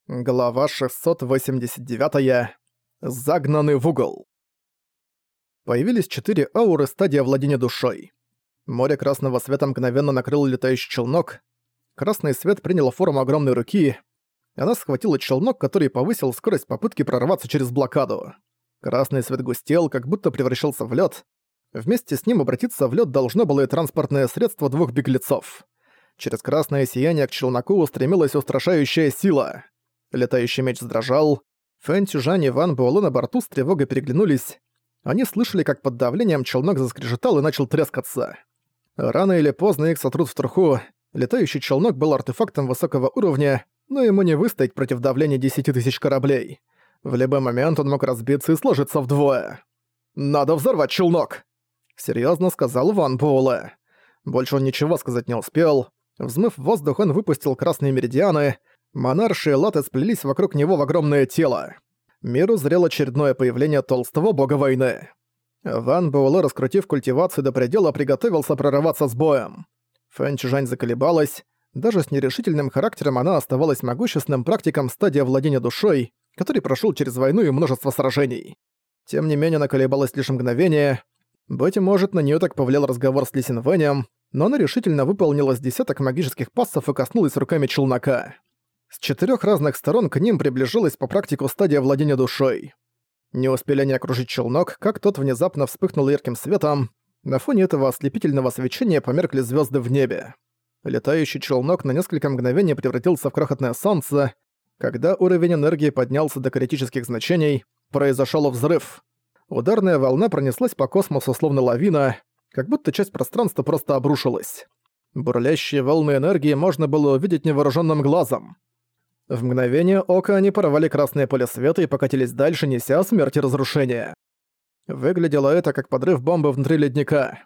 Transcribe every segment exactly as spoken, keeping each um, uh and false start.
Глава шестьсот восемьдесят девять. Загнанный в угол. Появились четыре ауры стадии владения душой. Море красного света мгновенно накрыло летающий челнок. Красный свет принял форму огромной руки. Она схватила челнок, который повысил скорость попытки прорваться через блокаду. Красный свет густел, как будто превращался в лед. Вместе с ним обратиться в лед должно было и транспортное средство двух беглецов. Через красное сияние к челноку устремилась устрашающая сила. Летающий меч задрожал. Фэн Цюжань и Ван Буэлэ на борту с тревогой переглянулись. Они слышали, как под давлением челнок заскрежетал и начал трескаться. Рано или поздно их сотрут в труху. Летающий челнок был артефактом высокого уровня, но ему не выстоять против давления десяти тысяч кораблей. В любой момент он мог разбиться и сложиться вдвое. «Надо взорвать челнок!» — серьёзно сказал Ван Буэлэ. Больше он ничего сказать не успел. Взмыв в воздух, он выпустил красные меридианы. Монарши и латы сплелись вокруг него в огромное тело. Мир узрел очередное появление толстого бога войны. Ван Буэлэ, раскрутив культивацию до предела, приготовился прорываться с боем. Фэн Чжань заколебалась. Даже с нерешительным характером она оставалась могущественным практиком стадии владения душой, который прошел через войну и множество сражений. Тем не менее, она колебалась лишь мгновение. Быть может, на нее так повлиял разговор с Ли Синвэнем, но она решительно выполнила с десяток магических пассов и коснулась руками челнока. С четырёх разных сторон к ним приближалась по практику стадия владения душой. Не успели они окружить челнок, как тот внезапно вспыхнул ярким светом. На фоне этого ослепительного свечения померкли звезды в небе. Летающий челнок на несколько мгновений превратился в крохотное солнце. Когда уровень энергии поднялся до критических значений, произошёл взрыв. Ударная волна пронеслась по космосу словно лавина, как будто часть пространства просто обрушилась. Бурлящие волны энергии можно было увидеть невооружённым глазом. В мгновение ока они порвали красное поле света и покатились дальше, неся смерть и разрушение. Выглядело это как подрыв бомбы внутри ледника.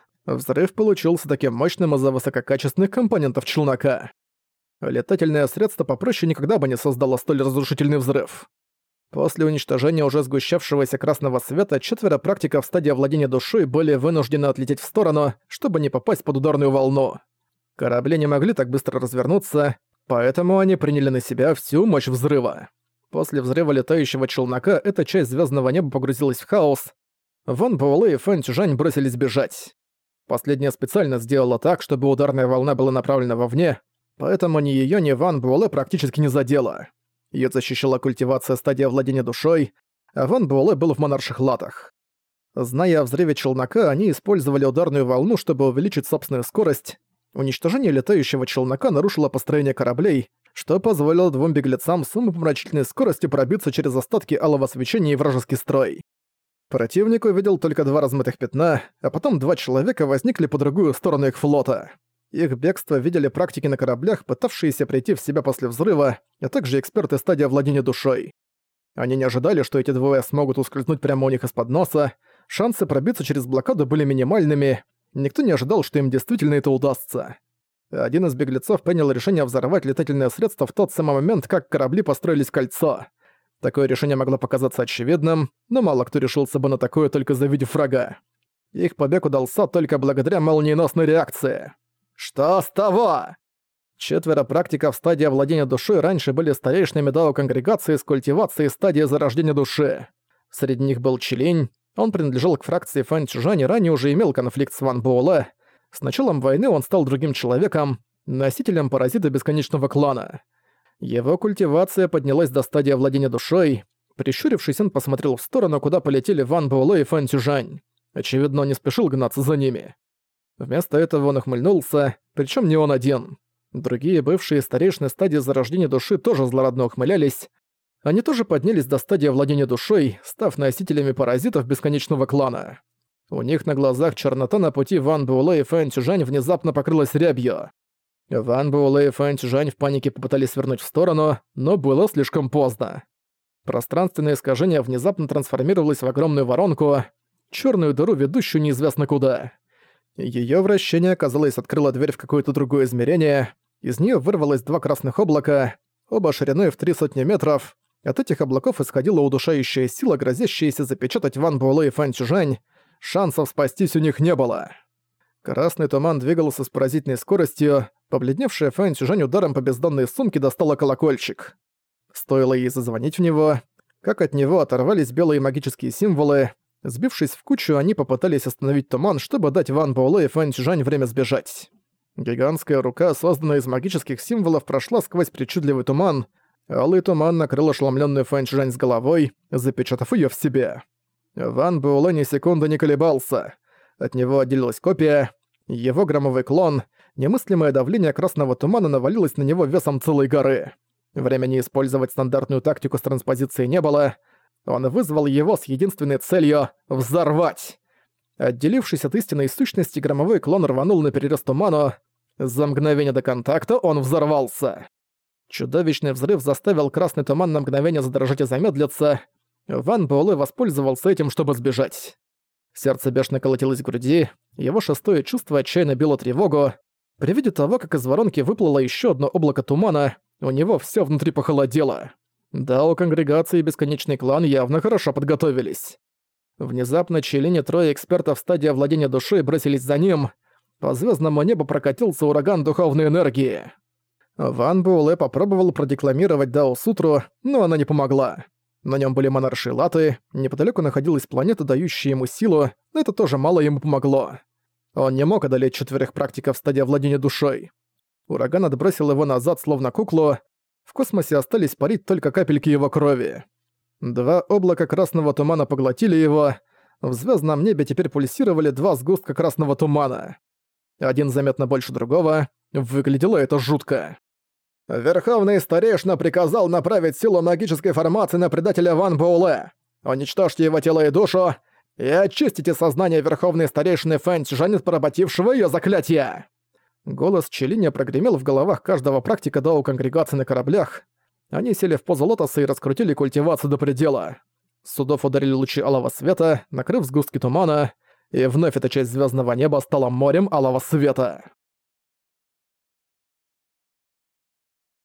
Взрыв получился таким мощным из-за высококачественных компонентов челнока. Летательное средство попроще никогда бы не создало столь разрушительный взрыв. После уничтожения уже сгущавшегося красного света четверо практиков в стадии владения душой были вынуждены отлететь в сторону, чтобы не попасть под ударную волну. Корабли не могли так быстро развернуться, поэтому они приняли на себя всю мощь взрыва. После взрыва летающего челнока эта часть звездного неба погрузилась в хаос. Ван Буэлэ и Фэн Цюжань бросились бежать. Последняя специально сделала так, чтобы ударная волна была направлена вовне, поэтому ни её, ни Ван Буэлэ практически не задела. Её защищала культивация стадии владения душой, а Ван Буэлэ был в монарших латах. Зная о взрыве челнока, они использовали ударную волну, чтобы увеличить собственную скорость. Уничтожение летающего челнока нарушило построение кораблей, что позволило двум беглецам с умопомрачительной скоростью пробиться через остатки алого свечения и вражеский строй. Противник увидел только два размытых пятна, а потом два человека возникли по другую сторону их флота. Их бегство видели практики на кораблях, пытавшиеся прийти в себя после взрыва, а также эксперты стадии владения душой. Они не ожидали, что эти двое смогут ускользнуть прямо у них из-под носа, шансы пробиться через блокаду были минимальными. Никто не ожидал, что им действительно это удастся. Один из беглецов принял решение взорвать летательное средство в тот самый момент, как корабли построились в кольцо. Такое решение могло показаться очевидным, но мало кто решился бы на такое, только завидев врага. Их побег удался только благодаря молниеносной реакции. Что с того? Четверо практиков стадии владения душой раньше были старейшинами дао конгрегации с культивацией стадии зарождения души. Среди них был Чилинь. Он принадлежал к фракции Фэн Цюжань и ранее уже имел конфликт с Ван Буэлэ. С началом войны он стал другим человеком, носителем паразита бесконечного клана. Его культивация поднялась до стадии владения душой. Прищурившись, он посмотрел в сторону, куда полетели Ван Буэлэ и Фэн Цюжань. Очевидно, он не спешил гнаться за ними. Вместо этого он ухмыльнулся, причем не он один. Другие бывшие старейшины стадии зарождения души тоже злорадно ухмылялись. Они тоже поднялись до стадии владения душой, став носителями паразитов бесконечного клана. У них на глазах чернота на пути Ван Буэлэ и Фэн Цюжань внезапно покрылась рябью. Ван Буэлэ и Фэн Цюжань в панике попытались свернуть в сторону, но было слишком поздно. Пространственное искажение внезапно трансформировалось в огромную воронку, черную дыру, ведущую неизвестно куда. Её вращение, казалось, открыло дверь в какое-то другое измерение. Из неё вырвалось два красных облака, оба шириной в три сотни метров. От этих облаков исходила удушающая сила, грозящаяся запечатать Ван Буэлэ и Фэн Цюжань. Шансов спастись у них не было. Красный туман двигался с поразительной скоростью. Побледневшая Фэн Цюжань ударом по бездонной сумке достала колокольчик. Стоило ей зазвонить в него, как от него оторвались белые магические символы. Сбившись в кучу, они попытались остановить туман, чтобы дать Ван Буэлэ и Фэн Чжань время сбежать. Гигантская рука, созданная из магических символов, прошла сквозь причудливый туман. Алый туман накрыл ошеломлённую Фэн Чжань с головой, запечатав её в себе. Ван Буэлэ ни секунды не колебался. От него отделилась копия. Его громовой клон, немыслимое давление красного тумана навалилось на него весом целой горы. Времени использовать стандартную тактику с транспозицией не было. Он вызвал его с единственной целью — взорвать. Отделившись от истинной сущности, громовой клон рванул на перерез туману. За мгновение до контакта он взорвался. Чудовищный взрыв заставил красный туман на мгновение задрожать и замедлиться. Ван Буэлэ воспользовался этим, чтобы сбежать. Сердце бешено колотилось в груди, его шестое чувство отчаянно било тревогу. При виде того, как из воронки выплыло еще одно облако тумана, у него все внутри похолодело. Да, у конгрегации Бесконечный Клан явно хорошо подготовились. Внезапно Челинь и трое экспертов в стадии владения душой бросились за ним. По звездному небу прокатился ураган духовной энергии. Ван Буэлэ попробовал продекламировать Дао-сутру, но она не помогла. На нем были монарши латы, неподалеку находилась планета, дающая ему силу, но это тоже мало ему помогло. Он не мог одолеть четверых практиков в стадии владения душой. Ураган отбросил его назад, словно куклу. В космосе остались парить только капельки его крови. Два облака красного тумана поглотили его. В звездном небе теперь пульсировали два сгустка красного тумана. Один заметно больше другого. Выглядело это жутко. Верховный Старейшина приказал направить силу магической формации на предателя Ван Буэлэ. Уничтожьте его тело и душу и очистите сознание Верховной Старейшины Фэн Чжань от поработившего её заклятия. Голос Челиня прогремел в головах каждого практика Дао-конгрегации на кораблях. Они сели в позу лотоса и раскрутили культивацию до предела. С судов ударили лучи алого света, накрыв сгустки тумана, и вновь эта часть звездного неба стала морем алого света.